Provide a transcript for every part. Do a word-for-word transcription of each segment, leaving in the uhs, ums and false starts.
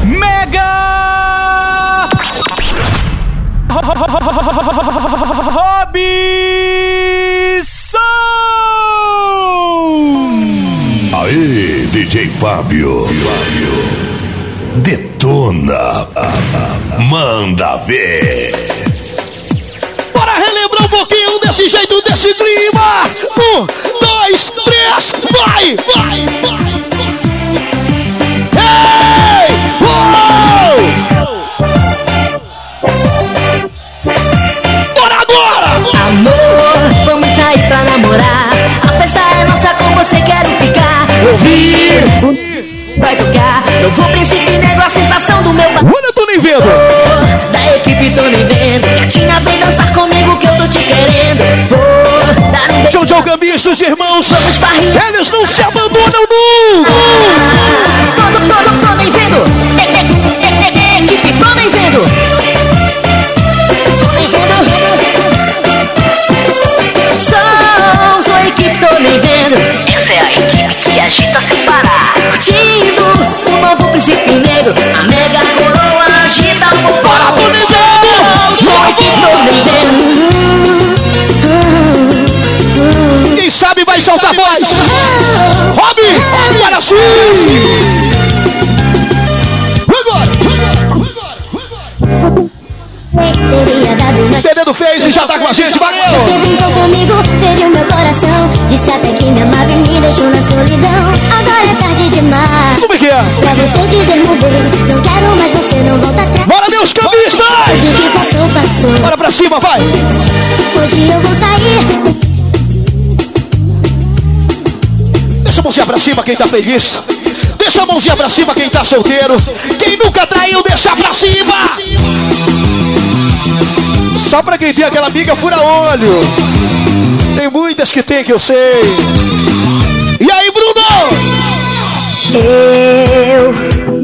Mega Robson! Aê, D J Fábio. Fábio. Detona. Manda ver. Bora relembrar um pouquinho desse jeito, desse clima. Um, dois, três, vai, vai, vai. Hey! Uou! Bora agora! Amor, vamos sair pra namorar. A festa é nossa, com você quero ficar. Ouvir, vai tocar. Eu vou príncipe negro, a sensação do meu bar. Olha, eu tô nem vendo. Da equipe tô nem vendo. Gatinha, vem dançar comigo que eu tô te querendo. Vou dar um beijo. Jojo Gambis, os irmãos, vamos farrinha. eles não se abandonam nunca. Tô, tô, tô, tô nem vendo. É, é, é, é, é, equipe, tô nem vendo. Tô nem vendo. Sou, sou a equipe, tô nem vendo. Essa é a equipe que agita sem parar. Curtindo o novo príncipe negro. A mega coroa agita o povo. Bora, tô nem vendo. Sou a equipe, tô nem vendo. Quem sabe vai soltar a voz. Rob, agora sim. Agora, agora, agora. Pedro fez e já tá com a gente, valeu. Você brincou comigo, feriu meu coração. Disse até que me amava e me deixou na solidão. Agora é tarde demais. Como é que é? Pra você dizer mudei, não quero mais, você não volta atrás. Bora, meus cambistas. Tudo que passou, passou. Bora pra cima, vai. Hoje eu vou sair. Deixa a mãozinha pra cima quem tá feliz. Deixa a mãozinha pra cima quem tá solteiro. Quem nunca traiu, deixa pra cima. Só pra quem tem aquela amiga fura-olho. Tem muitas que tem que eu sei. E aí, Bruno? Eu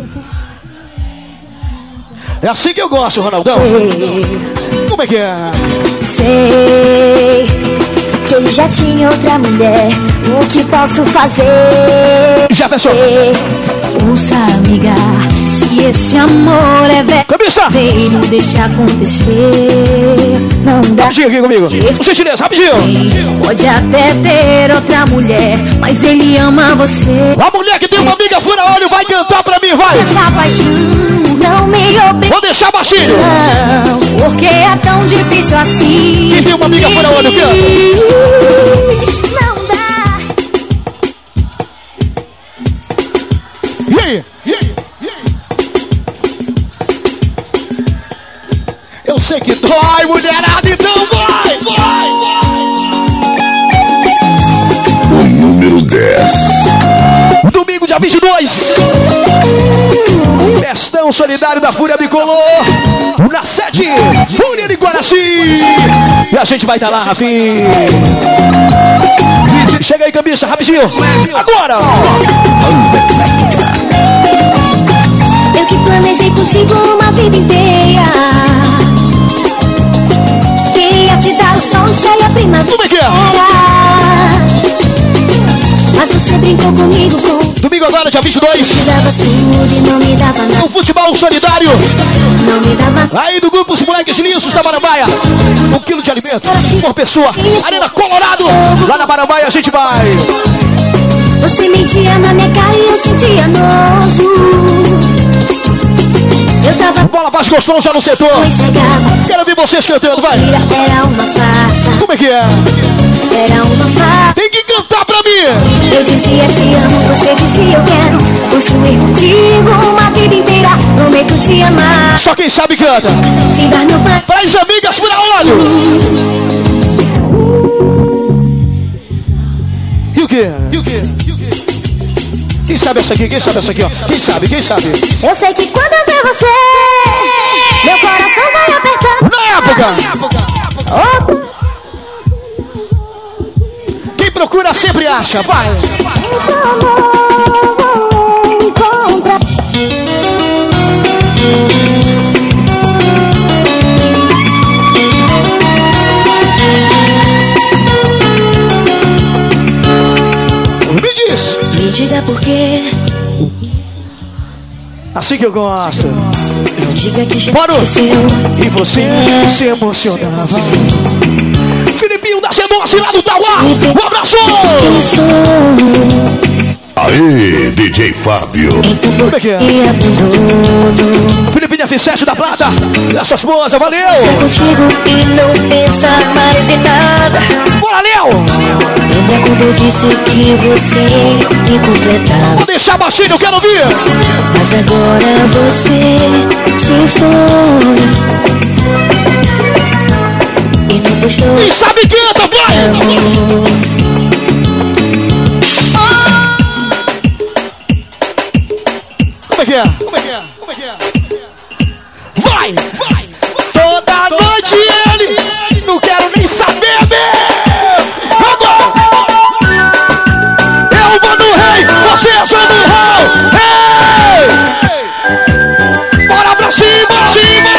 É assim que eu gosto, Ronaldão. Como é que é? sei que ele já tinha outra mulher. O que posso fazer? Jefferson. Ouça, amiga, se esse amor é Camisa. verdadeiro, deixa acontecer. Não dá. Rapidinho aqui comigo. Esse O gentileza, rapidinho. pode até ter outra mulher, mas ele ama você. A mulher que tem uma amiga fura-olho vai cantar pra mim, vai. Essa paixão não me obriga. Vou deixar baixinho. Não, porque é tão difícil assim. Quem tem uma amiga fura-olho, canta. Não dá. E aí? E aí? E aí? Eu sei que dói, mulherada, então vai, vai, vai. O número dez. Domingo, dia vinte e dois. Festão solidário da Fúria Bicolor. Na sede, Fúria de Guaraci. E a gente vai estar lá, Rafinha. Chega aí, cambista, rapidinho. Agora. Eu que planejei contigo uma vida inteira. Queria te dar o sol, e a primavera. Como é que é? Mas você brincou comigo com. Domingo agora, dia vinte e dois. Me dava tudo e não me dava nada. O futebol solidário. Não me dava. Aí do grupo Os Moleques Lisos da Marambaia. Um quilo de alimento por pessoa. Arena Colorado. Lá na Marambaia a gente vai. Você mentia na minha cara e eu sentia nojo. Eu tava. Bola mais gostosa no setor. Não enxergava. Quero ver vocês cantando, vai. Era uma farsa. Como é que é? Era uma farsa. Tem que cantar pra mim. Eu dizia te amo, você dizia eu quero construir contigo uma vida inteira. Prometo te amar. Só quem sabe canta. Te dar meu pai. Para as amigas por olho. E o quê? E o quê? E o quê? Quem sabe essa aqui? Quem sabe essa aqui, ó? Quem sabe? Quem sabe? Eu sei que quando eu ver você, meu coração vai apertando. Na época. Oh. Quem procura sempre acha. Vai. Encontra. Me diz. Me diga por quê. Assim que eu gosto. Não diga que já Bora. esqueceu. E você É. se emocionava. Filipinho da Cenoce lá do Tauá. Um abraço! Quem sou? Aê, D J Fábio. Como é que é? E abandono. Filipinho F sete da Plata. Da sua esposa, valeu! Ser contigo e não pensar mais em nada. Bora, Léo! Lembra quando eu disse que você me completava? Vou deixar baixinho, eu quero ouvir! Mas agora você se foi e não prestou Quem sabe canta, vai! amor. Como é que é? Como é que é? Como é que é? Vai! Vai! Toda noite ele! Não quero nem saber, meu! Vamos! Eu vou no rei! Você é no rol! Hey! Bora pra cima! Cima!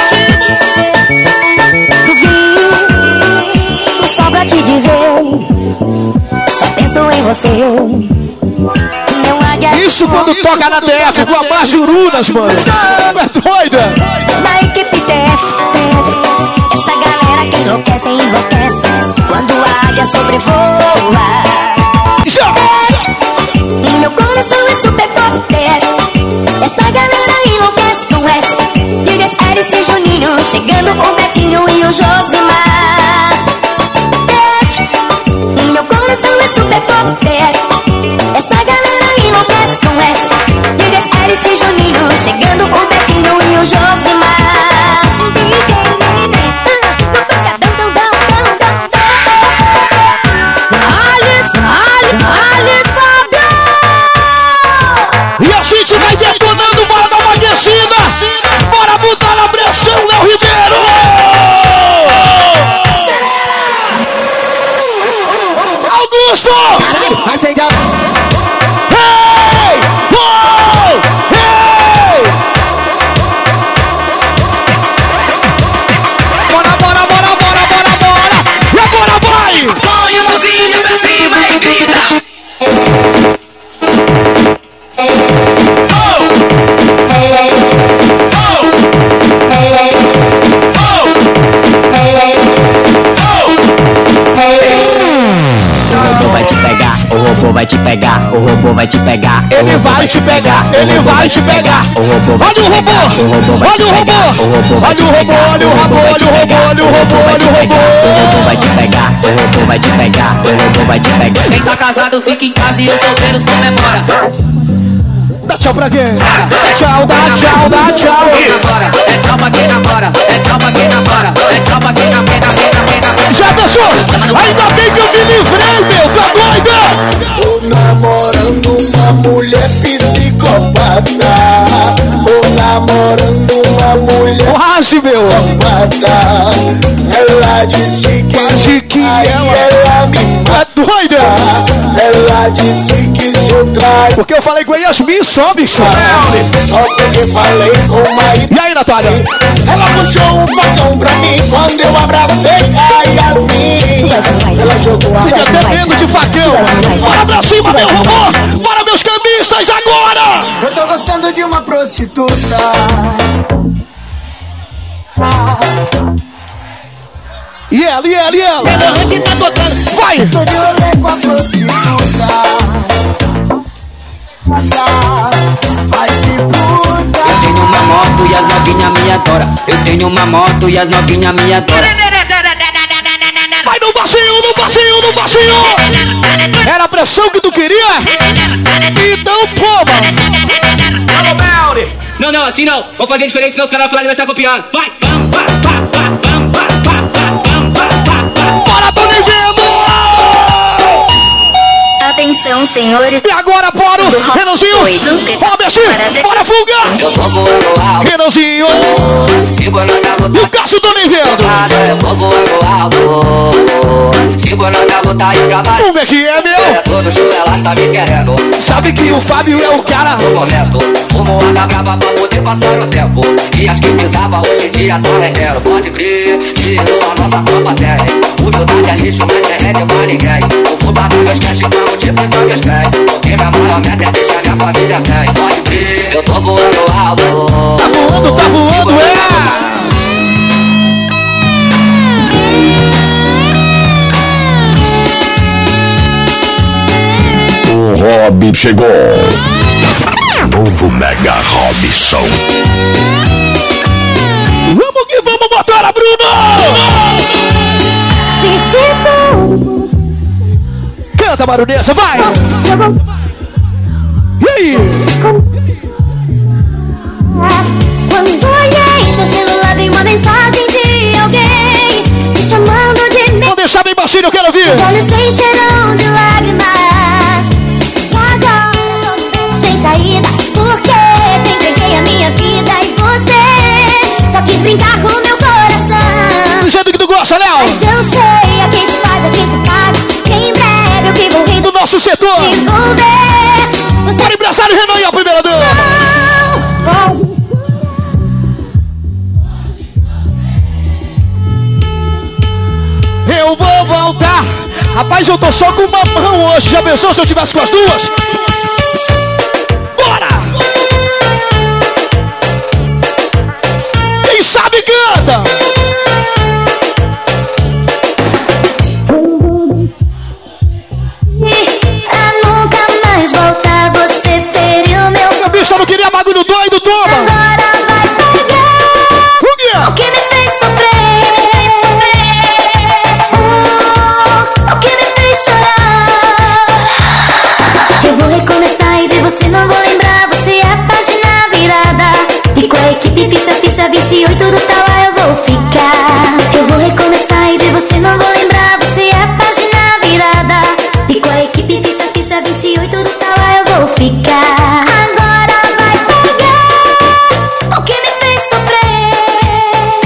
Vim só pra te dizer, só penso em você. Não há Isso quando toca na D F com a Majurunas, mano! É doida! na equipe T F, essa galera que enlouquece, enlouquece quando a águia sobrevoa. Já! Meu coração é super forte, essa galera enlouquece com S. Digas Eris e Juninho, chegando o Betinho e o Josimar. Meu coração é super forte, essa galera enlouquece com S. Digas Eris e Juninho, chegando o Betinho e o Josimar. D J Nenê, no pancadão, dão, dão, dão, dão, dão. Vale, vale, vale, Fábio. E a gente vai detonando, bora dar uma descida! Bora botar na pressão, Léo Ribeiro! Augusto! Acende a... Hey! Oh! Hey! Bora, bora, bora, bora, bora, bora! E agora vai! Põe a mãozinha pra cima e grita. O robô vai te pegar, o robô vai te pegar, o Ele robô vai te pegar, ele vai te pegar! o robô vai Olha o robô! o robô vai Olha o te pegar, robô! o robô vai Olha te o robô, pegar, olha o robô, olha o robô, olha o robô, olha o robô! o robô vai te pegar, o robô vai te pegar, o robô vai te pegar. Quem tá casado fica em casa e os solteiros comemora. Dá tchau pra quem? Dá tchau, dá tchau, dá tchau! Quem namora, é tchau pra quem namora, é tchau pra quem namora, é tchau pra quem namora, quem namora. Já pensou? Ainda bem que eu me livrei, meu! Tá doida? Tô namorando uma mulher psicopata. Tô namorando uma mulher Quase, meu! psicopata. Ela disse que Disse que aí ela- ela me Tá doida? mata. Ela disse que se eu traio Porque eu falei com a Yasmin só, bicho! só porque falei com uma E aí, Natália? Ela puxou um facão pra mim quando eu abracei a Yasmin. Ela jogou a Fica até medo de facão! Bora pra cima, meu robô! Bora, meus cambistas, agora! Eu tô gostando de uma prostituta. E ela, e ela, e ela? Vai! Tô de rolê com a prostituta. Ai que puta. Eu tenho uma moto e as novinha me adora. Eu tenho uma moto e as novinha me adora. Vai no baixinho, no baixinho, no baixinho! Era a pressão que tu queria? Então toma! Não, não, assim não. Vou fazer diferente, senão os caras falarem que vai estar copiando. Vai! Bora, tô nem vendo! Atenção, senhores. E agora, bora! Renanzinho! Robertinho! Bora, fuga! Eu tô voando alto, Renanzinho! tipo na garota. O Cássio, tô nem vendo! Eu tô voando alto, tipo na garota e trabalho. Como é que é, É meu? todo show, ela está me querendo. Sabe que o Fábio é o cara. No momento, fumo anda brava pra poder passaram o tempo e as que pisava hoje em dia tá reguero. Pode crer, virou a nossa tropa tem. Humildade é lixo, mas é rede pra ninguém. Eu vou bater meus cash e vou multiplicar meus pés. Porque minha maior meta é deixar minha família bem. Pode crer, eu tô voando alto. Tá voando, tá voando, é! O Rob chegou. Novo Mega Robson. Vamos que vamos, motora, Bruno! Canta, Baronesa, vai! E aí? Quando olhei seu celular, vi uma mensagem de alguém me chamando de mim. Vou deixar bem baixinho, eu quero ouvir. Os olhos se encheram de lágrimas. E agora sem saída, porque te entreguei a minha vida e você só quis brincar com meu coração. Do jeito que tu gosta, Léo. Mas eu sei, a quem se faz, a quem se paga. Que em breve eu que vou rir Do nosso setor. desenvolver. Você O empresário Renan e a primeira dama. não Eu vou voltar. Rapaz, eu tô só com uma mão hoje. Já pensou se eu tivesse com as duas? Bora! Quem sabe canta! a nunca mais voltar, você feriu meu A bicha não queria bagulho doido, toma! agora vai pegar O quê? o que me fez sofrer, Hum, o que me fez chorar. Eu vou recomeçar e de você não vou lembrar. Você é a página virada e com a equipe ficha, ficha vinte e oito do tal eu vou ficar. Eu vou recomeçar e de você não vou lembrar. Você é a página virada e com a equipe ficha, ficha vinte e oito do tal eu vou ficar. Agora vai pegar o que me fez sofrer.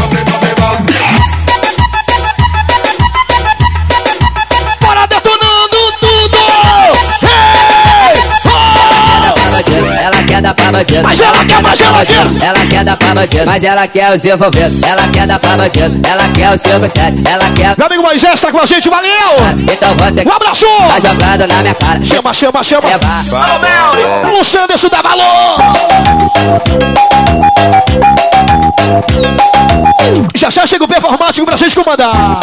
Bora detonando tudo! Hey! Oh! Ela quer dar pra bandido, Mas ela quer, mas ela quer! ela quer dar pra bandido, mas ela quer os envolvidos. Ela quer dar pra bandido, ela quer o cinco sete, ela quer. Meu amigo Moisés tá com a gente, valeu! Então vou ter que Um abraço! tá jogando na minha cara. Chama, chama, chama! Levar. O Sanderson dá valor! Já já chega o performático pra gente comandar!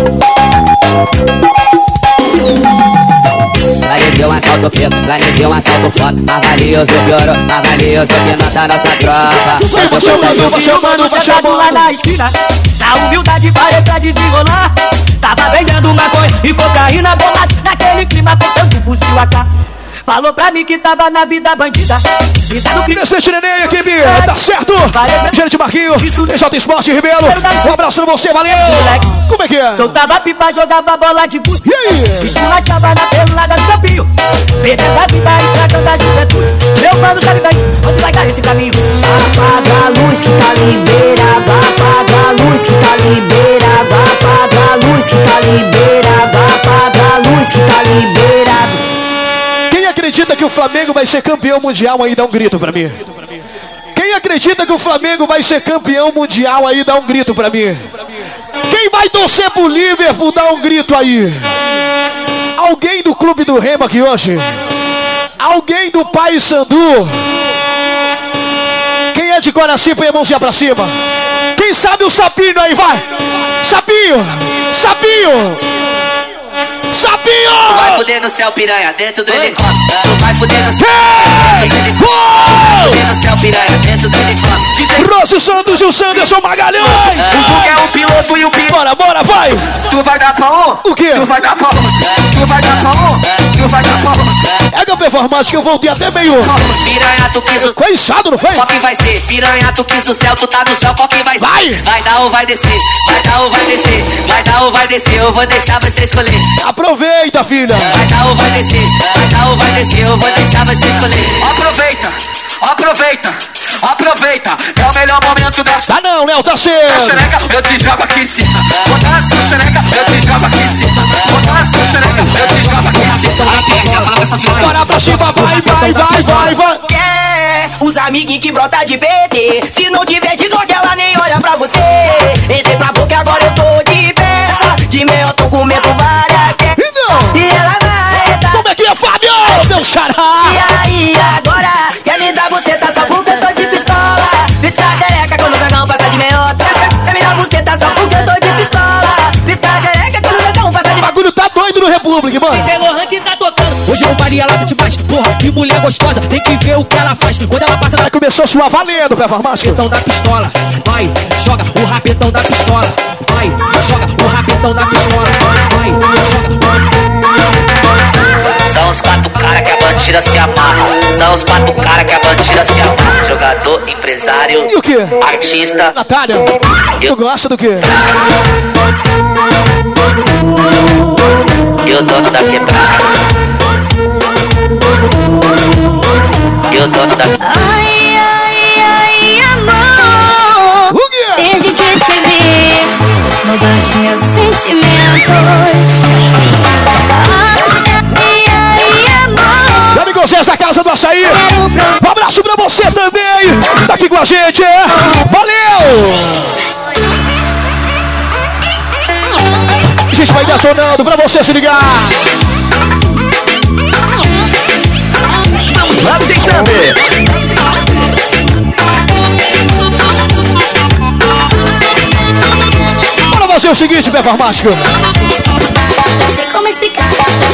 Planejou um assalto preto, planejou um assalto foda. Mais valioso piorou, mais valioso que nota nossa tropa. Vai chamando, vai chamando, vai chamando! lá na esquina. Na humildade parei pra desenrolar. Tava vendendo maconha e cocaína bolada. Naquele clima contando fuzil A K. Falou pra mim que tava na vida bandida. Vida do crime. Presidente Neném, equipe, tá certo! Gerente Marquinhos, D J Esporte Ribeiro, um abraço pra você, valeu! Como é que é? Soltava pipa, jogava bola de gude. E aí? Esculachava na pelada do campinho. Perdendo a vida, estragando a juventude. Meu mano sabe bem onde vai dar esse caminho. Apaga a luz que tá liberada. Apaga a luz que tá liberada. Apaga a luz que tá liberada. Apaga a luz que tá liberada. Quem acredita que o Flamengo vai ser campeão mundial aí, dá um grito pra mim. Quem acredita que o Flamengo vai ser campeão mundial aí, dá um grito pra mim. Quem vai torcer pro Liverpool, dá um grito aí. Alguém do Clube do Remo aqui hoje? Alguém do Paysandu? Quem é de Guaraci, põe a mãozinha pra cima. Quem sabe o sapinho aí, vai. Sapinho, sapinho. Sapinho! Vai fuder no céu, piranha, dentro do helicóptero. Tu vai fuder no céu, dentro do helicóptero. Vai fuder no céu, piranha, dentro do helicóptero. Rossi Santos e o Sanderson Magalhães! Tu quer um piloto e um piloto. Bora, bora, vai! Tu vai dar pra um? O quê? Tu vai dar pra um? Tu vai dar pra um? Tu vai dar pra um? É que eu performance que eu voltei até meio Piranha, tu quis o... coisado, não foi? Qual que vai ser? Piranha, tu quis o céu, tu tá no chão, qual que vai ser? Vai! Vai dar ou vai descer? Vai dar ou vai descer? Vai dar ou vai descer? Eu vou deixar você escolher. Aproveita, filha! Vai dar ou vai descer? Vai dar ou vai descer? Eu vou deixar você escolher. Aproveita, aproveita, aproveita. É o melhor momento da sua Tá não, Léo, tá certo! xereca, eu te jogo aqui em cima. Botar a sua xereca, eu te jogo aqui em cima. Botar a sua xereca, eu te jogo aqui em cima. Bora pra cima, vai, vai, vai, vai, vai! Quer o os amiguinhos que brota de P T. Se não tiver de Glock, ela nem olha pra você. Entrei pra boca, agora eu tô de peça. De meio eu tô comendo várias que... E ela vai... Como é que é, Fábio? Meu xará! E aí, agora? Quer me dar buceta só porque eu tô de pistola? Piscar careca quando o dragão passa de meiota. Quer me dar buceta só porque eu tô de pistola? Piscar careca quando o dragão passa de... O bagulho tá doido no República, mano. Pelo ranking tá tocando. Hoje eu valia ela de baixo. Porra, que mulher gostosa. Tem que ver o que ela faz. Quando ela passa na... Aí começou a suar valendo, pé farmácia. Rapetão da pistola. Vai, joga o rapetão da pistola. Vai, joga o rapetão da pistola. Vai, joga... São os quatro cara que a bandida se amarra. São os quatro cara que a bandida se amarra. Jogador, empresário, E o quê? artista. Natália, tu gosta do quê? E o dono da quebrada. E o dono da... Ai, ai, ai, amor. O quê? Desde que te vi, mudaste meus sentimentos. Ai, ai, amor. Meu amigo Zé da Casa do Açaí. Um abraço pra você também. Tá aqui com a gente, é? Valeu! A gente vai detonando pra você se ligar. Lá do Sander. Bora fazer o seguinte, pé farmático. Não sei como explicar.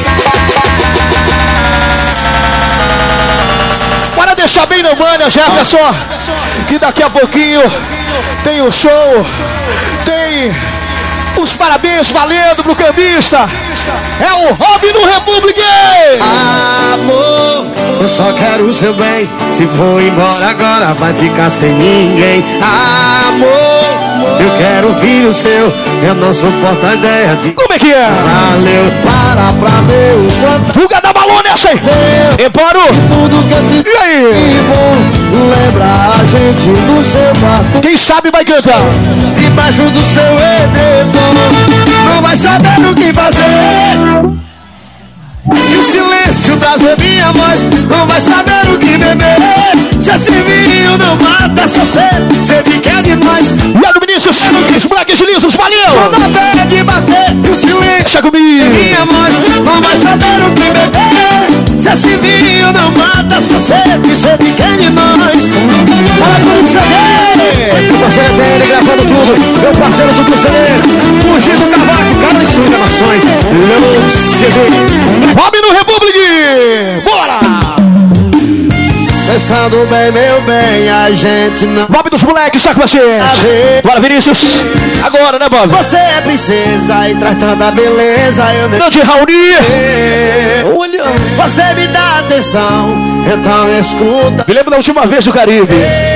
Para deixar bem na manha, Jefferson, que daqui a pouquinho tem o show, tem os parabéns valendo pro cambista. É o Hobby do República! Amor, eu só quero o seu bem. Se for embora agora vai ficar sem ninguém. Amor, eu quero um filho seu. Eu não suporto a ideia de... Como é que é? Valeu, para pra ver o quanto Fuga da balão nessa aí! E parou! tudo que eu te E aí? bom. Lembra a gente no seu quarto, Quem sabe vai cantar! debaixo do seu edredom. Não vai saber o que fazer. E o silêncio traz a minha voz. Não vai saber o que beber. Se esse vinho não mata essa sede, sede que é de nós. E aí, Vinícius, os moleques lisos, valeu! Toda vez de bater, e o silêncio Deixa comigo! minha voz. Não vai saber o que beber. Se esse vinho não mata essa sede, sede que é de nós. Fala tudo que você quer. Meu parceiro é ele gravando tudo. Meu parceiro do C D. Fugir do cavaco, cada estúdio gravações. Louco C D. Hobby no República! Bora! Pensando bem, meu bem, a gente não... Bob dos moleques, tá com você! Bora, Vinícius! Agora, né, Bob? Você é princesa e traz tanta beleza, eu nem... Grande Raoni! sei. Olha! Você me dá atenção, então escuta. Me lembro da última vez do Caribe!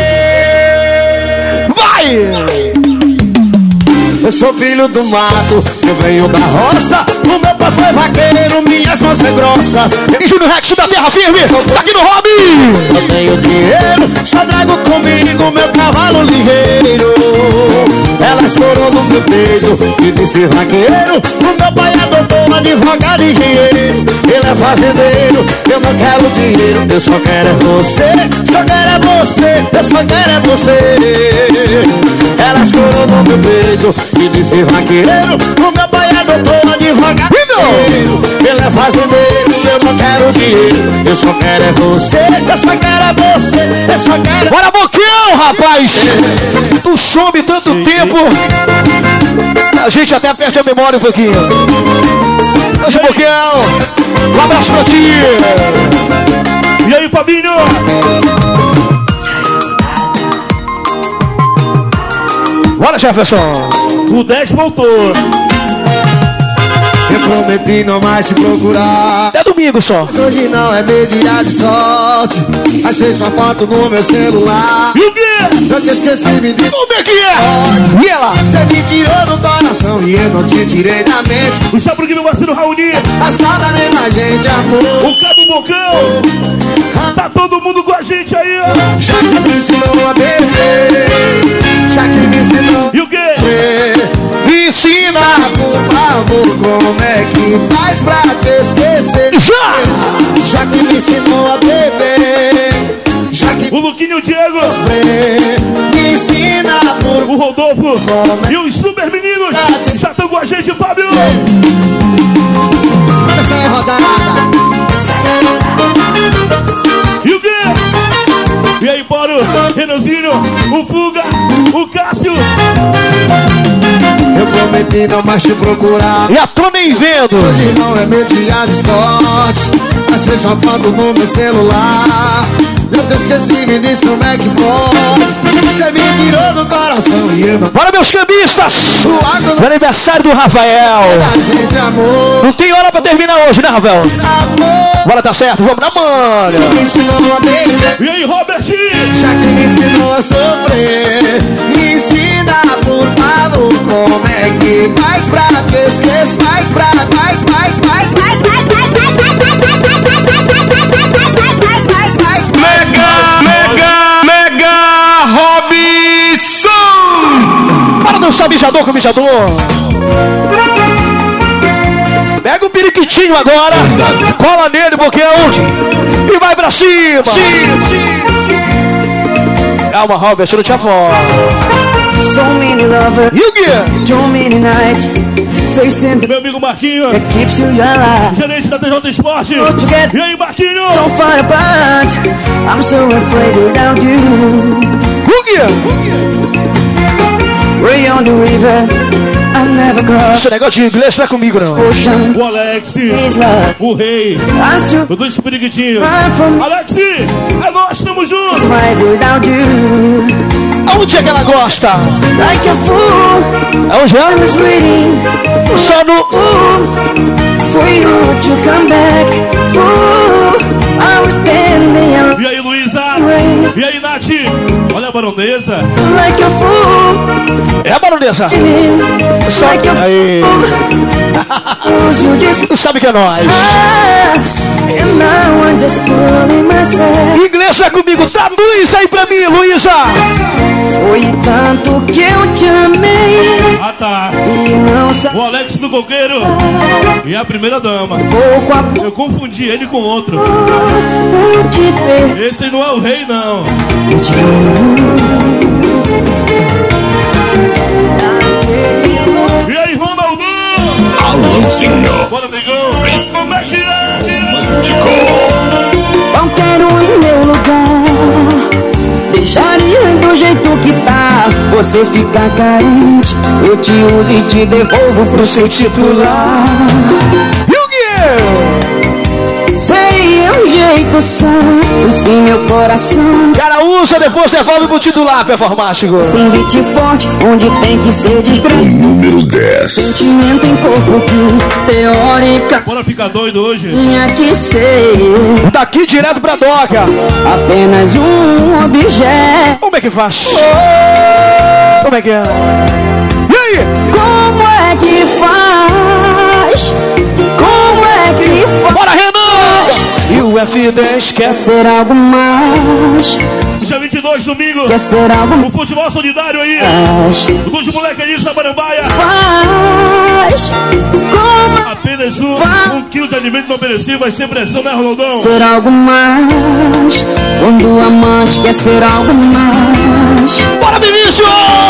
Vai! Eu sou filho do mato, eu venho da roça. O meu pai foi vaqueiro, minhas mãos são grossas. E Júnior Rex da Terra Firme! Tá aqui no Hobby! Eu tenho dinheiro, só trago comigo meu cavalo ligeiro. Ela escorou no meu peito e disse vaqueiro. O meu pai é doutor, advogado e engenheiro. Ele é fazendeiro, eu não quero dinheiro. Eu só quero é você, só quero é você. Eu só quero é você. Ela escorou no meu peito e disse vaqueiro. O meu pai é doutor, advogado e engenheiro. Ele é fazendeiro, eu não quero dinheiro. Eu só quero é você, eu só quero é você. Eu só quero... Bora, Bocão, rapaz! Tu some tanto tempo, a gente até perde a memória um pouquinho. Hoje, Bocão, um abraço pra ti! E aí, Fabinho? Bora, Jefferson! O dez voltou. Eu prometi não mais te procurar. Até domingo só. Mas hoje não é meu dia de sorte. Achei sua foto no meu celular. E o quê? Eu te esqueci, me disse. Como é que é? E ela? Você me tirou do coração e eu não te tirei da mente. O Chabro que meu parceiro Raoni. A saudade nem mais gente, amor. O Cabo Bocão. Tá todo mundo com a gente aí, ó. Já que me ensinou a beber. Já que me ensinou E o quê? a beber. Me ensina! Por favor, como é que faz pra te esquecer? Já! Já que me ensinou a beber. Já que O Luquinho, o Diego, Me ensina por o Rodolfo e os super meninos já estão com a gente, Fábio. Essa é rodada. E o quê? E aí, Boro, Renanzinho, o Fuga, o Cássio. Eu prometi não mais te procurar. E a turma nem vendo. Hoje não é meu dia de sorte. Mas você jogando no meu celular. Eu te esqueci, me diz como é que pode. Você me tirou do coração e eu não. Bora, meus cambistas! Água No aniversário do Rafael. da gente, amor. Não tem hora pra terminar hoje, né, Rafael? Amor. Bora, tá certo, vamos na manha. Me ensinou a beijar. E aí, Robertinho? Já que me ensinou a sofrer. Me ensina, por favor, como é que faz pra te esquecer. Faz pra, faz, faz, faz, faz, faz, faz, faz, faz, faz, faz, faz, faz, faz, faz, faz, faz. Mega, mega, mega Robson! Para dançar mijador com mijador. Pega o periquitinho agora. Cola nele, Boquão. E vai pra cima. Calma, Robert, não te afoga. So many lovers, E o quê? too many nights, facing the Meu amigo Marquinho, that keeps you alive. gerente da T J Esporte. E aí, Marquinho? So far apart, I'm so afraid without you. O quê? Way on the river, I never cross Esse negócio de inglês não é comigo, não. ocean. O Alex, This love, o Rei, I still os dois periquitinhos. cry from Alex, é nós, tamo junto. survive without you. Aonde é que ela gosta? Like a fool, Aonde I é? was waiting Só no... for you to come back. Fool, I was standing E aí, Luísa? E aí, Nath? Olha a baronesa. like a fool. É, baronesa? Só... Like a Aí... fool, you just Tu sabe que é nós. ah, and now I'm just fooling myself. Inglês não é comigo. Traduz aí pra mim, Luísa. Foi tanto que eu te amei Ah, tá. e não sabia O Alex do Coqueiro e a primeira dama. pouco a pouco Eu confundi ele com outro. eu te perdi. Esse não é o Rei, não. E aí, Ronaldo? Alôzinho Bora, negão. Como é que é? Romântico. Qualquer um em meu lugar deixaria do jeito que tá. Você fica carente, eu te uso e te devolvo pro seu titular. E o quê? Seria um jeito certo, sim, meu coração. Cara, usa, depois devolve pro titular, performático. Sem beat forte, onde tem que ser discreto. Número dez. Sentimento em corpo que teórica Bora ficar doido hoje? tinha que ser Daqui direto pra doca. apenas um objeto. Como é que faz? Como é que é? E aí? Como é que faz? Como é que faz? Bora, Renan! E o F dez quer Quer ser algo mais? Dia vinte e dois, domingo. Quer ser algo O futebol solidário aí. mais? Dos moleques ali da Marambaia. Faz? Como Apenas um, um quilo de alimento não perecível vai ser pressão, né, Ronaldão? ser algo mais? Quando o amante quer ser algo mais? Bora, Vinícius!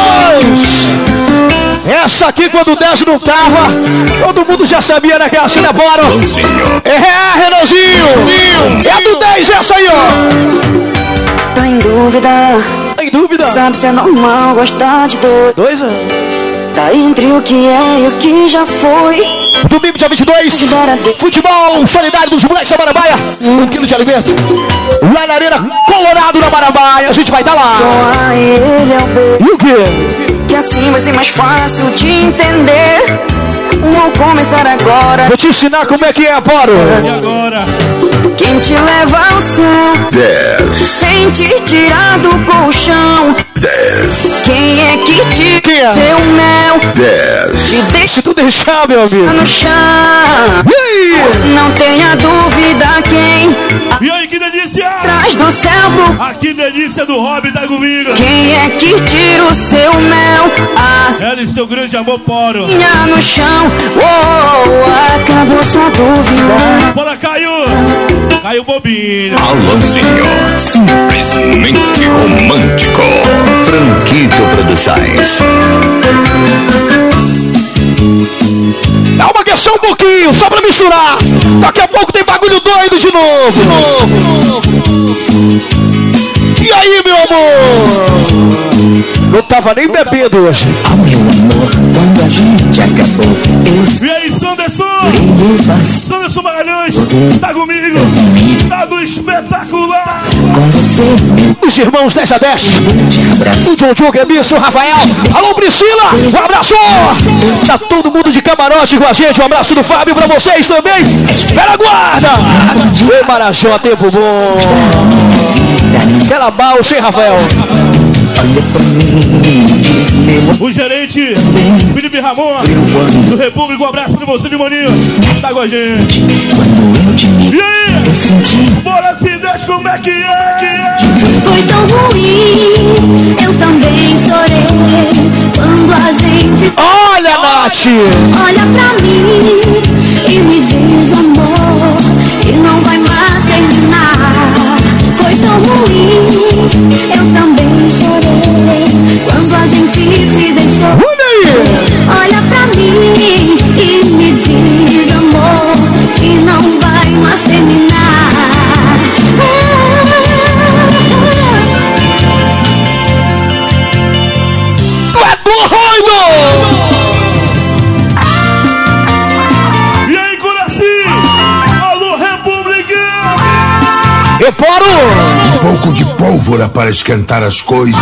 Essa aqui, quando desce no tava, todo mundo já sabia, né, que é assim, né, bora? Alôzinho. É, Renanzinho! É do dez essa aí, ó! Tá em dúvida? Tem dúvida? Sabe se é normal gostar de dois? Dois anos. Tá entre o que é e o que já foi. Domingo, dia vinte e dois, futebol solidário dos moleques da Marambaia. Um quilo de alimento. Lá na Arena Colorado, na Marambaia. A gente vai estar lá. Só a ele é o beijo. E o quê? Que assim vai ser mais fácil de entender. Vou começar agora. Vou te ensinar como é que é, Boro. E agora? Quem te leva ao céu dez. sem te tirar do colchão. dez. Quem é que te Quem é? deu mel? dez. Te deixa Se tu deixar, meu amigo. no chão. E aí? Não tenha dúvida quem E aí, que delícia! atrás do céu pro... Ah, que delícia do Hobby, tá comigo. Quem é que tira o seu mel? Ela e seu grande amor Poro. Minha no chão, oh, acabou sua dúvida. Bora, Caio! Caio Bobinho. Alanzinho, simplesmente romântico. Franquito Produções. É uma questão um pouquinho, só pra misturar. Daqui a pouco tem bagulho doido de novo. De novo. E aí, meu amor? Não tava nem bebendo hoje. Ah, meu amor, quando a gente acabou, eu E aí, Sanderson? Sanderson Magalhães, tá comigo. Tá do espetacular. com você, Os irmãos dez a dez. O Jojo, Gabício, o Rafael. Alô, Priscila, um abraço. Tá todo mundo de camarote com a gente. Um abraço do Fábio pra vocês também. Espera, guarda. Ei, Marajó, tempo bom. Aquela balsa, hein, Rafael? olha pra mim, diz meu O gerente Felipe Ramon do República, um abraço pra você, de Maninho. Tá com a gente. quando eu te vi, E aí? eu senti. Bora, Fidesz, como é que é? Que é? Foi tão ruim, eu também chorei quando a gente Olha, Nath. olha pra mim e me diz amor que não vai mais terminar. Foi tão ruim, eu também chorei quando a gente se deixou. Olha aí. Olha pra mim e me diz amor que não vai mais terminar. E aí, Coraci? Alô, República! Eu paro. Um pouco de pólvora para esquentar as coisas.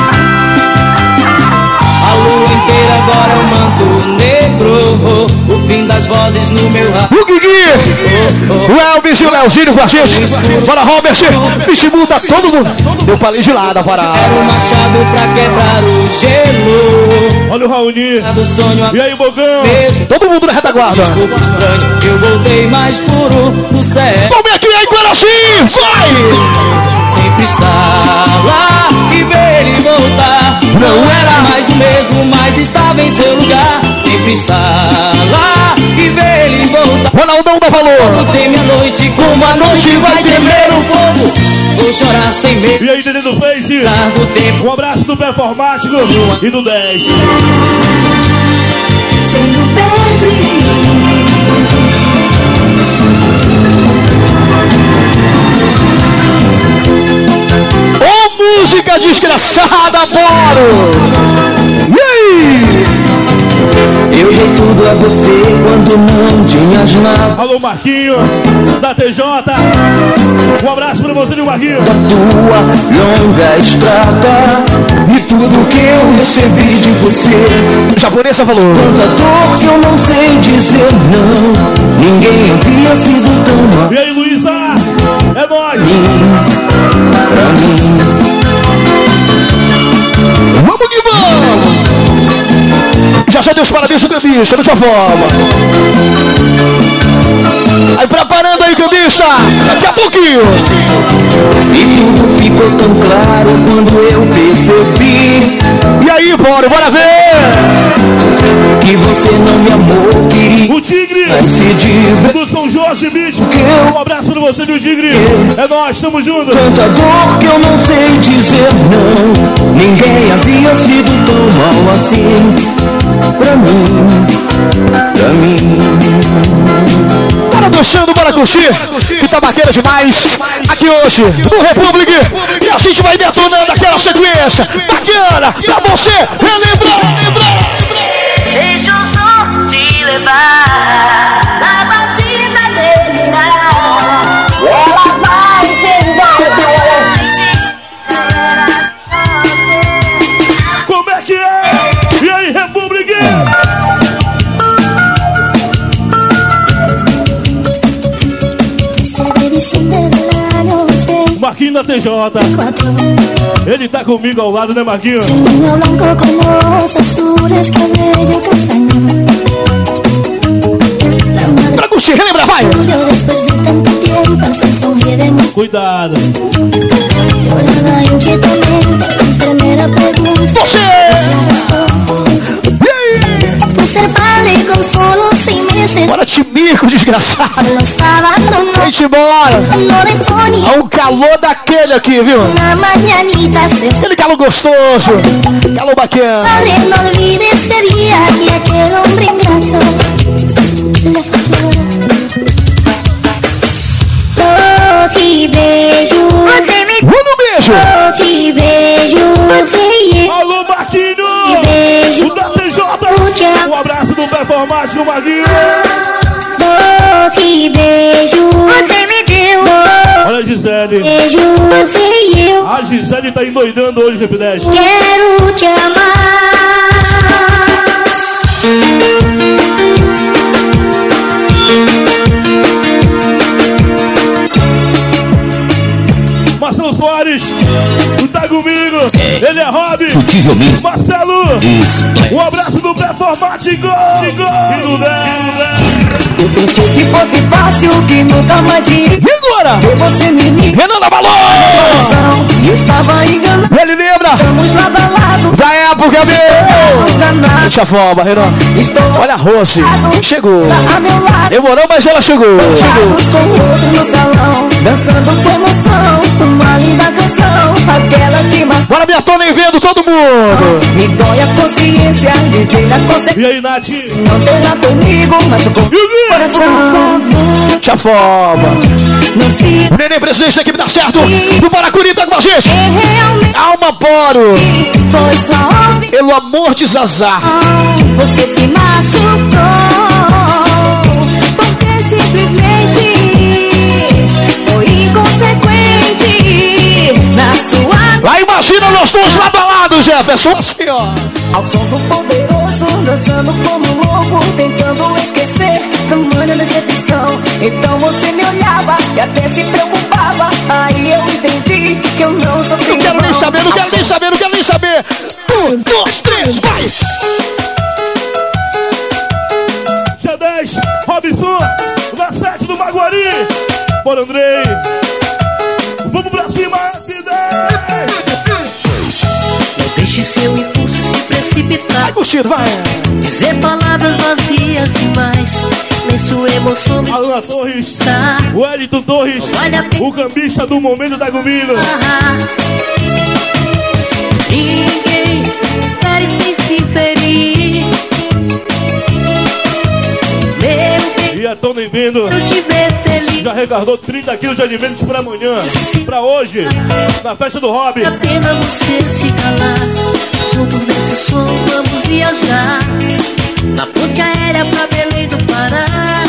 A lua inteira agora é um manto negro. O fim das vozes no meu rádio. O Guigui. O Elvis e o Leozinho com a gente. Bora, Robert. Bicho muda todo mundo. Deu palha de lado, para. Era um machado pra quebrar o gelo. Olha o Raoni. Do sonho a E aí, Bogão? mesmo. Todo mundo na retaguarda. Desculpa estranho, eu voltei mais puro do céu. Tome aqui, aí, Guaraci. Vai. Sempre estar lá e ver ele voltar. Não era mais o mesmo, mas estava em seu lugar. Sempre estar lá e ver ele voltar. Ronaldão dá valor. Teme a noite como a noite vai temer o fogo. Vou chorar sem medo E aí, Dede do Face? do tempo. Um abraço do Performático e do dez. Cheio verde. Ô, música desgraçada, boro. E aí? Eu dei tudo a você quando não tinhas nada. Alô, Marquinho, da T J. Um abraço pra você, de Marquinho. Da tua longa estrada e tudo que eu recebi de você. Japonesa falou. Tanta dor que eu não sei dizer não. Ninguém havia sido tão mal E aí, Luísa? É nóis. pra mim. Vamos que vamos. Já já deu os parabéns pro cambista, da tua forma. Aí preparando aí, cambista. Daqui a pouquinho. E tudo ficou tão claro quando eu percebi E aí, bora, bora ver. que você não me amou, queria O Tigre se divertir. do São Jorge Beach. Um abraço pra você, do Tigre. É nóis, tamo junto. Tanta dor que eu não sei dizer não. Ninguém havia sido tão mal assim. Pra mim, pra mim. Bora dançando, bora curtir. Que tá bacana demais. Aqui hoje, no Republic. E a gente vai detonando aquela sequência. Bacana, pra você relembrar, relembrar. Deixa o som te levar na batida delirar. Ela vai te envolver. Como é que é? E aí, República? Marquinho da T J. Ele tá comigo ao lado, né, Marquinho? Niño blanco como ojos azules, cabello castaño. La madre Pra curtir, relembrar, vai. murió después de tanto tiempo, al fin sonriéramos. Cuidado. Lloraba inquietamente, la enfermera pregunta. Você! "¿Es la razón?". bico, desgraçado. Gente, bora. Olha o calor daquele aqui, viu? Aquele calor gostoso. Calor bacana. No olvides ese día y aquel hombre ingrato le falló. Doce beijos. Manda um beijo. Doce beijos. Alô, Marquinho. Beijo. O da T J. Um abraço do Performático, Marquinho. Doce beijos. Você me deu. Olha a Gisele. Beijo, você e eu. A Gisele tá endoidando hoje, G P dez. Quero te amar. Marcelo Soares, tá comigo, ele é Rob, Marcelo, um abraço do Performático, eu pensei que fosse fácil, que nunca mais iria. E agora? Eu você menino, Renan da Balão. Eu estava enganado. Ele lembra? Estamos lado a lado. Da época, meu. Deixa a forma, Renan. Olha a Rose. Chegou. A meu lado. Demorou, mas ela chegou. Chegou. Com o outro no salão, dançando com emoção. Uma linda canção, aquela que marcou. Bora, minha Tona, e vendo todo mundo. Me dói a consciência, me vem a consciência. E aí, Nath? Não terá comigo, mas eu com o coração. Deixa a forma. Não se... O Neném, presidente da equipe, tá certo. Do Paracuri, tá com a gente. É realmente. Alma Boro. Foi só ouvir. Pelo amor de Zazá. Você se machucou. Porque simplesmente foi inconsequente na sua... Lá imagina nós dois lado a lado, Jefferson. Assim, ó. Ao som do poderoso, dançando como um louco, tentando esquecer tamanha decepção. Então você me olhava e até se preocupava. Aí eu entendi que eu não sofri. Não quero nem saber, não quero nem saber, não quero nem saber. Um, dois, três, vai! Dia dez, Robson, na sete do Maguari. Bora, Andrei. Vamos pra cima, F dez. Deixe seu impulso se precipitar. Vai curtindo, vai. Dizer palavras vazias demais. Nem sua emoção me Alana Torres, tá. o Wellington Torres, Vale a pena. o cambista do momento da comigo. Ah, ninguém fere sem se ferir. Meu bem, E a Tona nem vendo. eu te ver feliz. Já arrecadou trinta quilos de alimentos pra amanhã, pra hoje, na festa do Hobby. Vale a pena você se calar. Juntos nesse som vamos viajar. Na ponte aérea pra Belém do Pará.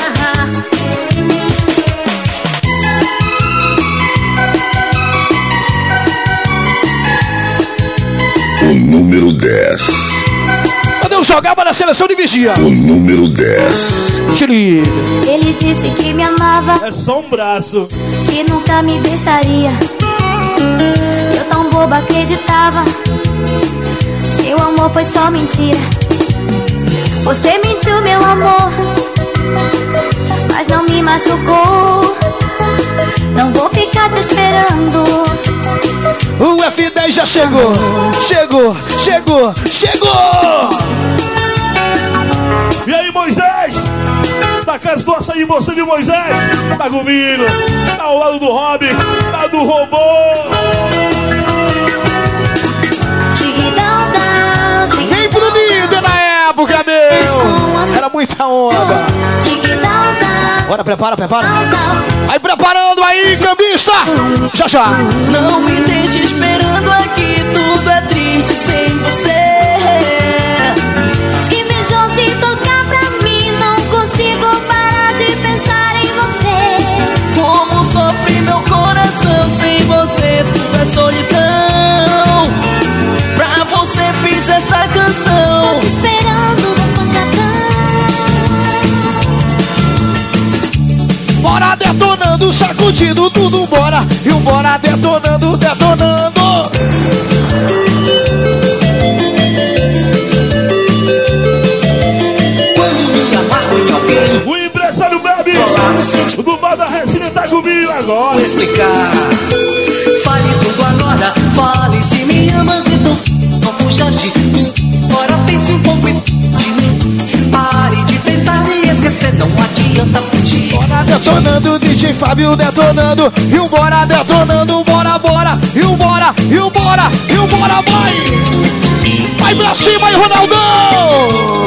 O número dez. Quando eu jogava na seleção de vigia. O número dez. Tire. Ele disse que me amava, É só um braço. que nunca me deixaria. Eu tão boba acreditava. Seu amor foi só mentira. Você mentiu, meu amor, mas não me machucou. Não vou ficar te esperando. O F dez já chegou. Chegou, chegou, chegou. E aí, Moisés? Da casa do açaí, você de Moisés? Tá comigo. Tá ao lado do Hobby. Tá do robô. Quem pro líder na época, meu? Era muita onda. Bora, prepara, prepara. Vai preparando aí, cambista. Já, já. Não me deixe esperando aqui, tudo é triste sem você. Diz que invejoso e tocar pra mim, não consigo parar de pensar em você. Como sofre meu coração sem você, tudo é solidão. Pra você fiz essa canção. Tô te esperando no pancadão. Bora detonando, sacudindo tudo, bora. E o bora detonando, detonando. O empresário bebe. Do bar da Resina tá comigo agora. Vou explicar. Fale tudo agora, fale se me amas, então não fuja de mim. Agora pense um pouco de mim. Pare de tentar me esquecer, não adianta. detonando, D J Fábio detonando. E o bora detonando, bora, bora. E o bora, e o bora, e o bora, vai. Vai pra cima aí, Ronaldão.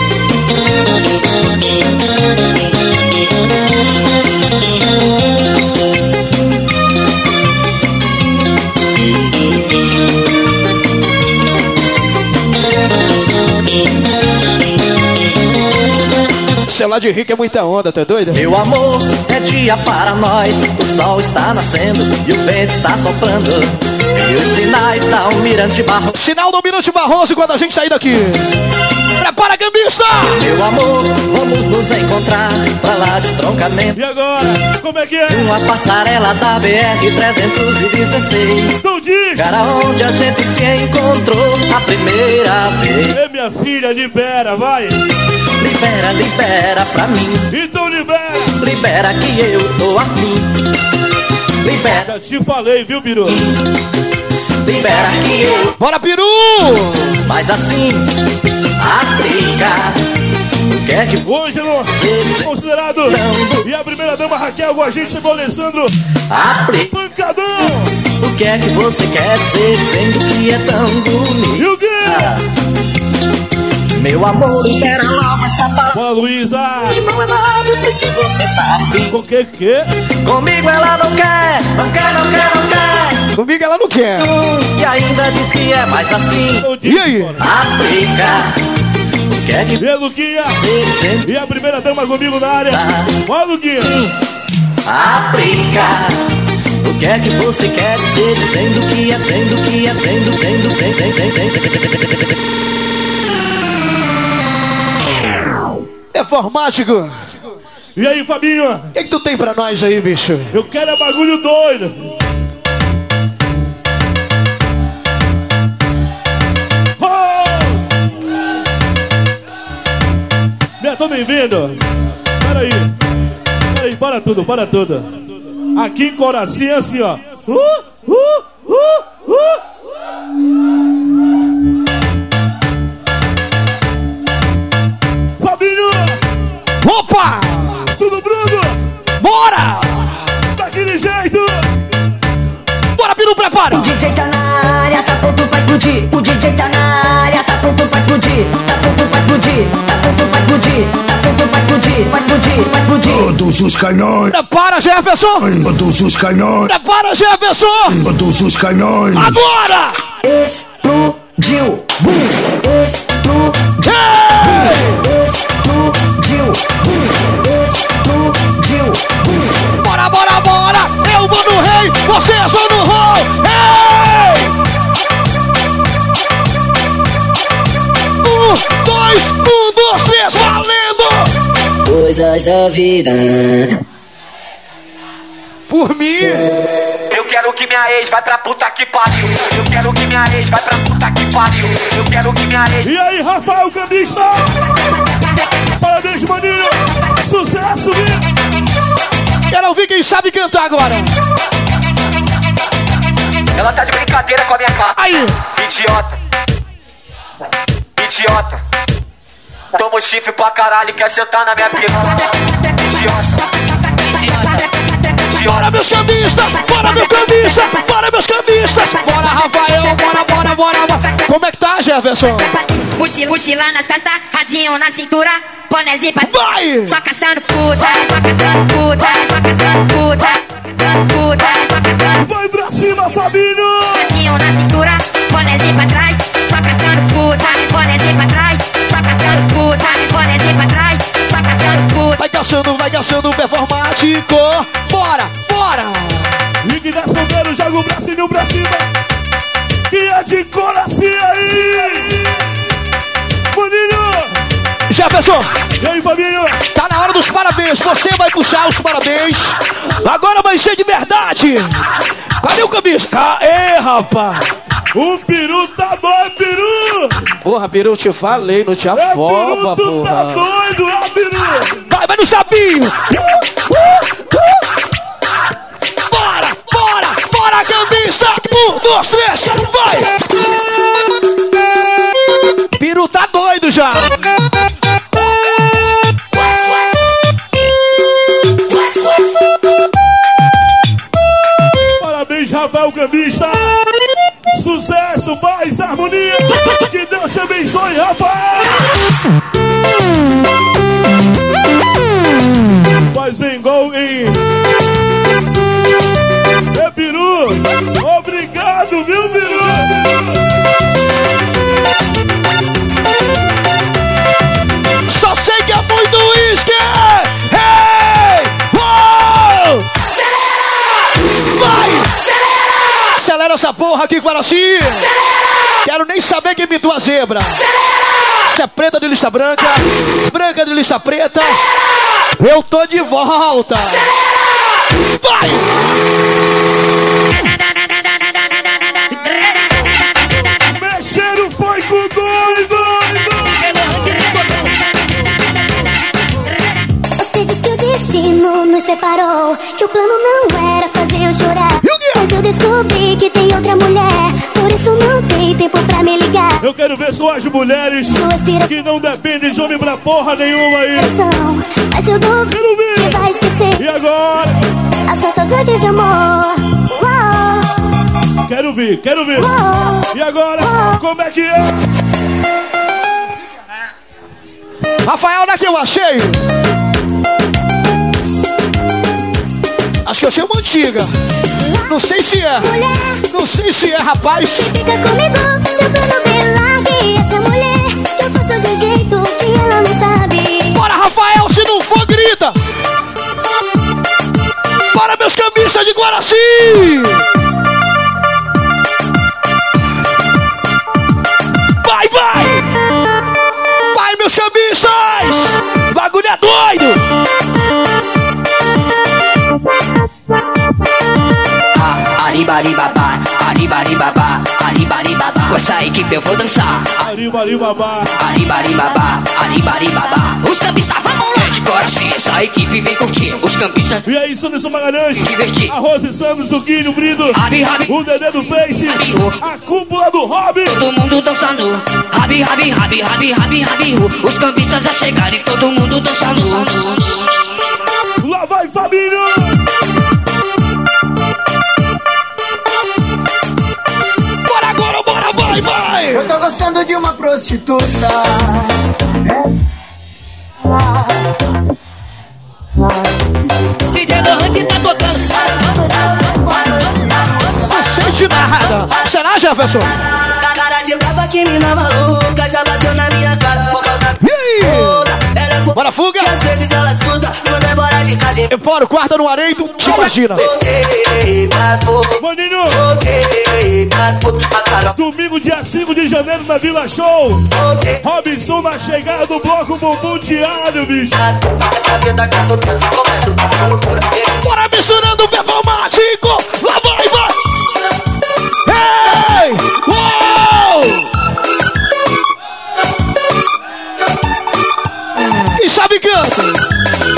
Celular de rico é muita onda, tá doido? Meu amor, é dia para nós. O sol está nascendo e o vento está soprando. E os sinais da Almirante Barroso. Sinal do Almirante Barroso quando a gente sair daqui. Prepara, cambista! Meu amor, vamos nos encontrar pra lá de Troncamento. E agora? Como é que é? Uma passarela da B R trezentos e dezesseis. Então diz! Cara, onde a gente se encontrou a primeira vez. Ei, minha filha, libera, vai! Libera, libera pra mim. Então libera! Libera que eu tô afim. Libera. Já te falei, viu, Biru? Libera que eu... Bora, Peru! Mas assim, aplica. O que é que... Hoje, no considerado. E a primeira dama, Raquel, com a gente chegou, Alessandro. Aplica. Pancadão! O que é que você quer dizer dizendo que é tão bonito? E o quê? Ah. Meu amor, libera logo essa palavra. Boa, Luísa! Não é nada, eu sei que você tá afim. Com que que? Comigo ela não quer, não quer, não quer, não quer. Comigo ela não quer. E ainda diz que é mais assim. E aí? Aplica. O que é que... E Luquinha? E a primeira dama comigo na área. Tá. Ó, Luquinha! Aplica. O que é que você quer dizer dizendo que é, dizendo que é, dizendo, dizendo, dizendo, dizendo, dizendo. É formático. E aí, Fabinho? O que, que tu tem pra nós aí, bicho? Eu quero é bagulho doido. Oh! Minha, tô nem vendo. Pera aí. Pera aí, para tudo, para tudo. Aqui em Coraci é assim, ó. Uh, uh, uh, uh. Opa! Tudo Bruno? Bora! Daquele jeito! Bora, Peru, prepara! O D J tá na área, tá pronto pra explodir. O D J tá na área, tá pronto pra explodir. Tá pronto pra explodir, tá pronto pra explodir. Tá pronto pra explodir, vai explodir, vai explodir. Todos os canhões. Prepara, Jefferson! Todos os canhões. Prepara, Jefferson! Todos os canhões. Agora! Explodiu! Bum! Explodiu! Hey! Explodiu! Explodiu! Bora, bora, bora! Eu vou no rei, você é só no roll! Ei! Um, dois, um, dois, três, valendo! Coisas da vida. Por mim! Eu quero que minha ex vai pra puta que pariu. Eu quero que minha ex vai pra puta que pariu. Eu quero que minha ex... E aí, Rafael Cambista? Parabéns, maninho! Sucesso, viu? Quero ouvir quem sabe cantar agora! Ela tá de brincadeira com a minha cara. Aí! Idiota! Idiota! Toma chifre pra caralho, quer sentar na minha piroca. Idiota! Idiota! Bora, meus cambistas! Bora, meus cambistas! Bora, meus cambistas! Bora, Rafael! Bora, bora, bora! bora. Como é que tá, Jefferson? Mochila, mochila nas costas, radinho na cintura, bonézinho pra... Vai! Só caçando puta, só caçando puta, só caçando puta, puta, só caçando... Vai pra cima, Fabinho! Radinho na cintura, bonézinho pra trás, só caçando puta, bonézinho pra trás, só caçando puta, bonézinho pra trás, só caçando puta. Vai caçando, vai caçando performático! Bora, bora! Ligue da Solteiro, joga o bracinho pra cima! Que é de coração aí! Maninho! Jefferson! E aí, Fabinho? Tá na hora dos parabéns, você vai puxar os parabéns. Agora vai ser de verdade. Cadê o camisa? Aê, rapaz. O peru tá doido, peru. Porra, peru, te falei, não te É, afoba, peru, tu porra. tá doido, é, peru. Vai, vai no sabinho. Uh, uh, uh. Bora, bora, bora, cambista. Um, dois, três, vai. Peru tá doido já. Deus te abençoe, rapaz! Faz em gol em... É, Peru! Obrigado, viu, Peru? Só sei que é muito uísque! Hey! Uou! Vai! Acelera essa porra aqui, Guaraci! Quero nem saber quem pintou a zebra! Se é preta de lista branca, branca de lista preta, eu tô de volta! Vai! Mexeram foi com doido! Você disse que o destino nos separou, que o plano não era fazer eu chorar. Mas eu descobri que tem outra mulher, por isso não tem tempo pra me ligar. Eu quero ver suas mulheres que não dependem de homem pra porra nenhuma aí. Mas eu duvido que vai esquecer. E agora? As nossas noites de amor. Uou. Quero ver, quero ver. Uou. E agora? Uou. Como é que é? Rafael, onde é que eu achei? Acho que eu achei uma antiga. Não sei se é. Mulher, não sei se é, rapaz. fica comigo, seu plano bem largue essa mulher, que eu faço de um jeito que ela não sabe. Bora, Rafael, se não for, grita. Bora, meus cambistas de Guaraci. Vai, vai. Vai, meus cambistas. Bagulho é doido. Aribaribabá, aribaribabá, aribaribabá. Com essa equipe eu vou dançar. Aribaribabá, aribaribabá, aribaribabá. Os campistas, vamos lá. De coração, essa equipe vem curtir. Os campistas. E aí, Sanderson Magalhães, divertir. A Rose Santos, o Guilherme, o Brido, Rabi, rabi. O Dedé do Face, Rabi, a cúpula do Hobby. Todo mundo dançando. Rabi, rabi, rabi, rabi, rabi, rabi. Os campistas já chegaram e todo mundo dançando. Lá vai, família! Vai, vai! Eu tô gostando de uma prostituta. D J Lohan que tá tocando. Não sente nada. Será, Jefferson? Cara de brava que mina maluca já bateu na minha cara por causa toda. Ela é foda. Bora, fuga! E às vezes ela suda, manda embora de casa. Eu fora, quarta no areito, te imagina. Maninho! Domingo, dia cinco de janeiro, na Vila Show. Robinson na chegada do bloco Bumbum Diário, bicho. Bora misturando o performático. Lá vai, vai. Ei! Uou! Quem sabe canta.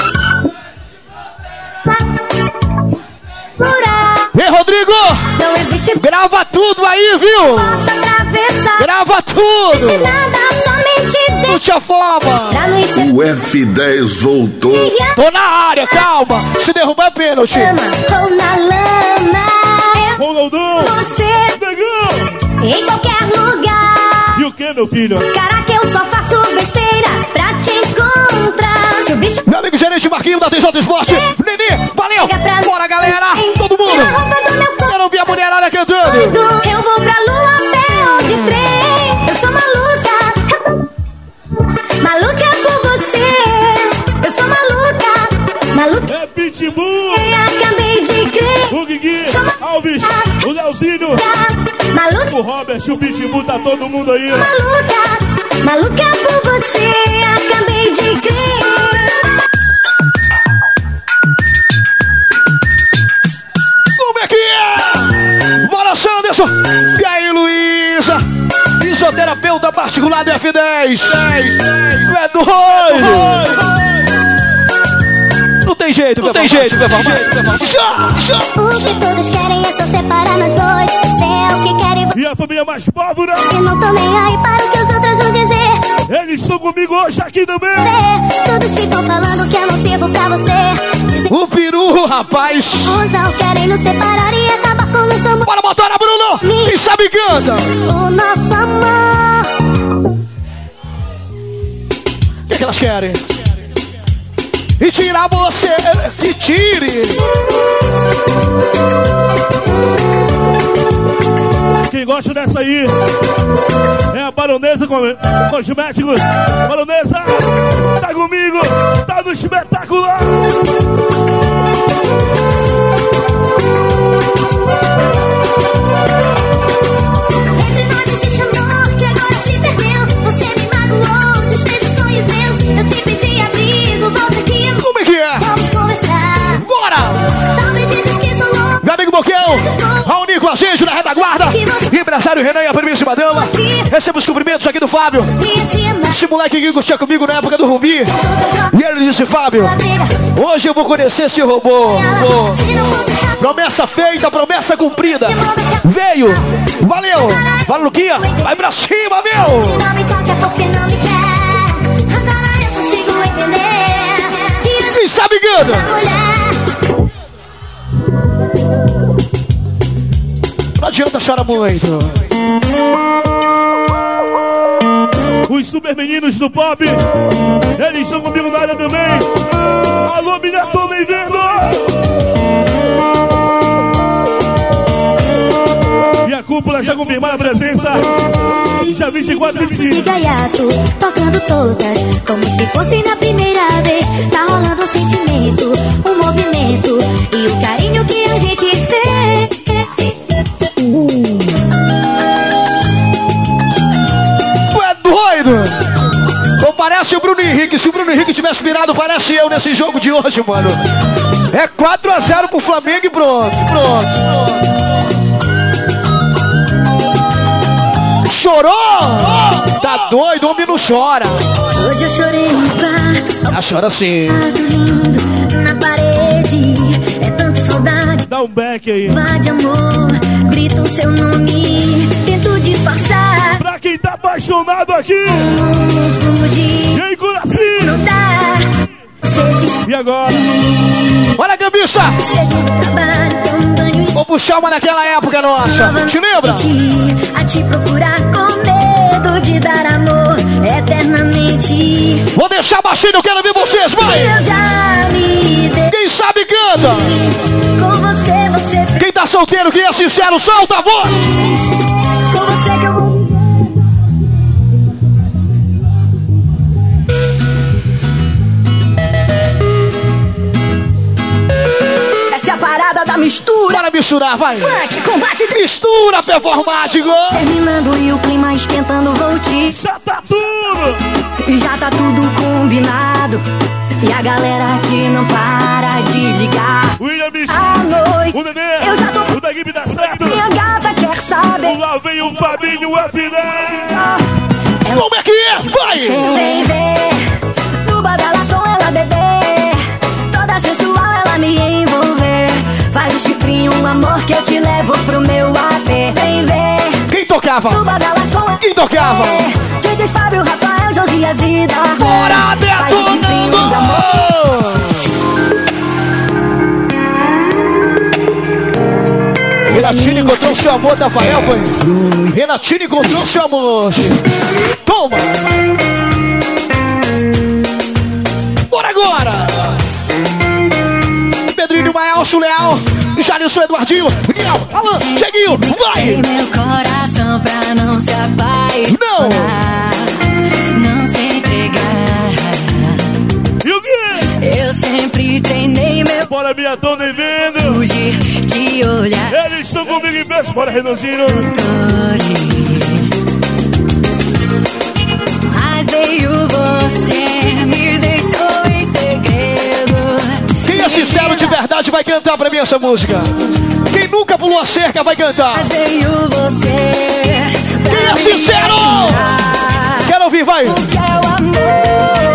Ei, Rodrigo! Não existe grava tudo aí, viu? possa atravessar. Grava tudo! Não existe nada, somente Deus. Não te afoba! Pra não ser O F dez voltou. Tô na área, calma! Se derrubar é pênalti! lama ou na lama. Ronaldão! Você Negão! em qualquer lugar. E o que, meu filho? Caraca, eu só faço besteira pra te encontrar. Se o bicho Meu amigo gerente Marquinho da T J Esporte! Nenê, valeu! Bora, galera! Todo mundo! na roupa do meu corpo. Quero ouvir a mulherada cantando! Eu vou pra lua a pé ou de trem. Eu sou maluca. Maluca por você. Eu sou maluca. Maluca. É Pitbull! Eu acabei de crer. O Guigui! Alves! O Leozinho! Maluca. O Robert, o Pitbull, tá todo mundo aí! Maluca. Maluca por você. Acabei de crer. Como é que é? Bora, Sanderson! E aí, Luísa? Fisioterapeuta particular do F dez! Tu é doido! Não tem jeito, não tem jeito, meu irmão. O que todos querem é só separar nós dois. Você é o que quer e E a família mais pólvora! você não tô nem aí para o que os outros vão dizer. Eles estão comigo hoje aqui também! Todos ficam falando que eu não sirvo pra você. Dizem O peru, rapaz! que usam, querem nos separar e acabar com o nosso amor. Bora, motora, Bruno! Quem sabe canta! O nosso amor que elas querem. E tirar você, que tire. Quem gosta dessa aí é a Baronesa Cosméticos. Baronesa, tá comigo, tá no espetacular. Entre nós existe amor que agora se perdeu. Você me magoou, desfez os sonhos meus. Eu te pedi abrigo, volta aqui. Como é que é? Vamos conversar. Bora! Talvez esqueça o nome. Meu amigo Boquão, Raoni com a gente na retaguarda. Empresário Renan e a primíssima dama. Receba os cumprimentos aqui do Fábio. Esse moleque que gostou comigo na época do Rubi. E ele disse, Fábio, hoje eu vou conhecer esse robô. Pô. Promessa feita, promessa cumprida. Veio, valeu. Fala, Luquinha, vai pra cima, meu. Se não me toca é porque não me quer. Agora eu consigo entender. Quem sabe, Ganda? Não adianta chorar muito. Os super meninos do pop, eles estão comigo na área também. Alô, minha tô nem vendo. E a cúpula já confirmou a presença. Já vinte e quatro, vinte e cinco. Gaiato, tocando todas, como se fosse na primeira vez. Tá rolando um sentimento, um movimento e o carinho que a gente fez. Tu é doido? Ou parece o Bruno Henrique? Se o Bruno Henrique tivesse virado, parece eu nesse jogo de hoje, mano. É quatro a zero pro Flamengo e pronto, pronto. Chorou? Tá doido? Homem não chora. Hoje eu chorei no quarto. Ah, chora sim. Lindo, na parede, é tanta saudade. Dá um back aí. Vá de amor, grito o seu nome, tento disfarçar. Pra quem tá apaixonado aqui. Fugir. E aí, Curaci? Não dá. Você se E agora? Olha, Gambicha! chega do trabalho, toma um banho e Vou puxar uma naquela época nossa. Te lembra? a te procurar com medo de dar amor eternamente. Vou deixar baixinho, eu quero ver vocês, vai! Eu já me dei Quem sabe canta! com você, você Quem tá solteiro, quem é sincero, solta a voz! fez. Com você que eu vou viver. Essa é a parada da mistura. Bora misturar, vai! Funk, combate de... Mistura, performático! Terminando e o clima esquentando, vou te... Já tá tudo! E já tá tudo combinado. E a galera aqui não para de ligar. William Bicho, À noite, o Nenê, eu já tô... o da equipe da certo. Minha gata quer saber. Lá vem o Fabinho, o F dez. É Como é que é? Vai! Vem ver, no badalação ela bebê. Toda sensual ela me envolver. Faz o chifrinho, um amor que eu te levo pro meu A P. Vem ver, Quem tocava? no badalação ela Quem tocava? Bora, Faz o chifrinho, um amor. Renatinho encontrou seu amor, Rafael, foi? Renatinho encontrou seu amor. Toma! Bora agora! Pedrinho, Maelso, Leal, Jalisson, Eduardinho, Niel, Alan, Cheguinho, vai! Dei meu coração pra não se apaixonar. Não se entregar. E o quê? Eu sempre treinei meu Bora, minha tô nem vendo. fugir de olhar. Eles estão comigo em beijo. Bora, Renanzinho. Cores. Mas veio você, me deixou em segredo. Quem é sincero de verdade vai cantar pra mim essa música. Quem nunca pulou a cerca vai cantar. Mas veio você. pra Quem é me sincero? ensinar Quero ouvir, vai! o que é o amor.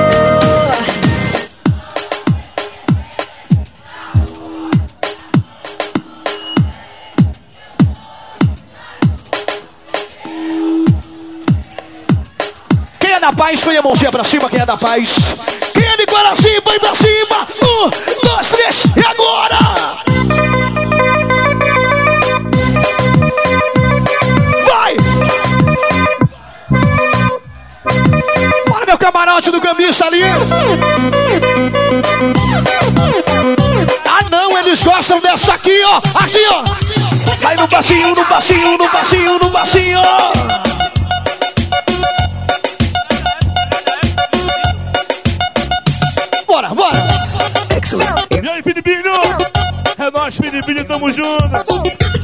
Quem é da paz, põe a mãozinha pra cima, quem é da paz. Quem é de Guaraci, põe pra cima. Um, dois, três, e agora? Vai! Bora, meu o camarote do Gambista ali. Ah não, eles gostam dessa aqui, ó. Aqui, ó. Vai no passinho, no passinho, no passinho, no passinho. Bora, bora. E aí, Filipinho? É nós, Filipinho, tamo junto.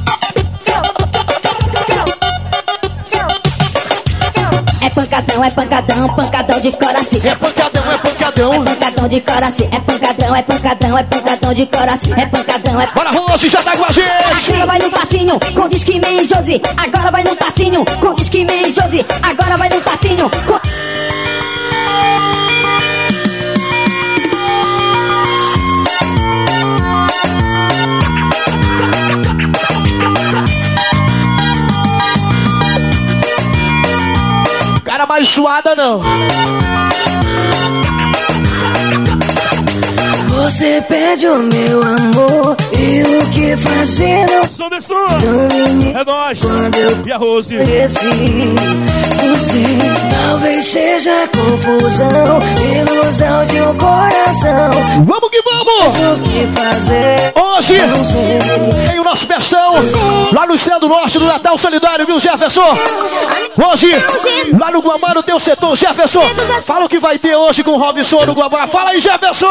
É pancadão, é pancadão, pancadão de coração. É pancadão, é pancadão. É pancadão de coração. É pancadão, é pancadão, é pancadão de coração. É pancadão, é. Bora, Rose, já tá com a gente. Agora vai no passinho, com Disque Man Josi. Agora vai no passinho, com Disque Man Josi. Agora vai no passinho, com... Cara mais suada não. Você pede o meu amor e o que fazer não Som de som. É nóis. E a Rose. Cresci, você talvez seja confusão, ilusão de um coração. Vamos que vamos! Mas o que fazer? Hoje não sei. tem o nosso festão lá no Estrela do Norte do Natal Solidário, viu, Jefferson? Hoje, lá no Guamá, no teu setor, Jefferson. Fala o que vai ter hoje com o Robson no Guamá. Fala aí, Jefferson!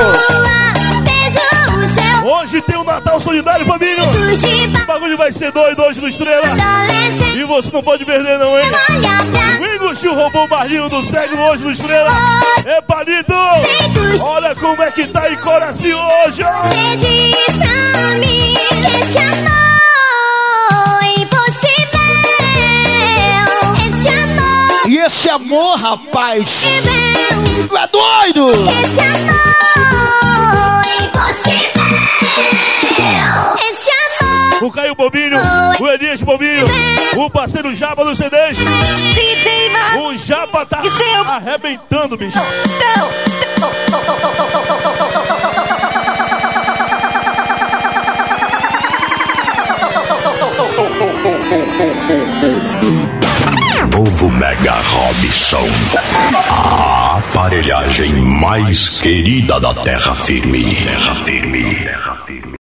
Hoje tem o Natal Solidário, família. O bagulho vai ser doido hoje no Estrela. E você não pode perder, não, hein? O Inguxil roubou o barril do cego hoje no Estrela. É, Palito! Olha como é que tá em Coraci hoje, ó! Você diz pra mim que esse amor é impossível. Esse amor E esse amor, rapaz, tu é doido! Esse amor é impossível. Esse amor O Caio Bobinho, o Elias Bobinho, o parceiro Japa dos C Ds. O Japa tá arrebentando, bicho. Novo Mega Robson. A aparelhagem mais querida da Terra Firme. Terra Firme.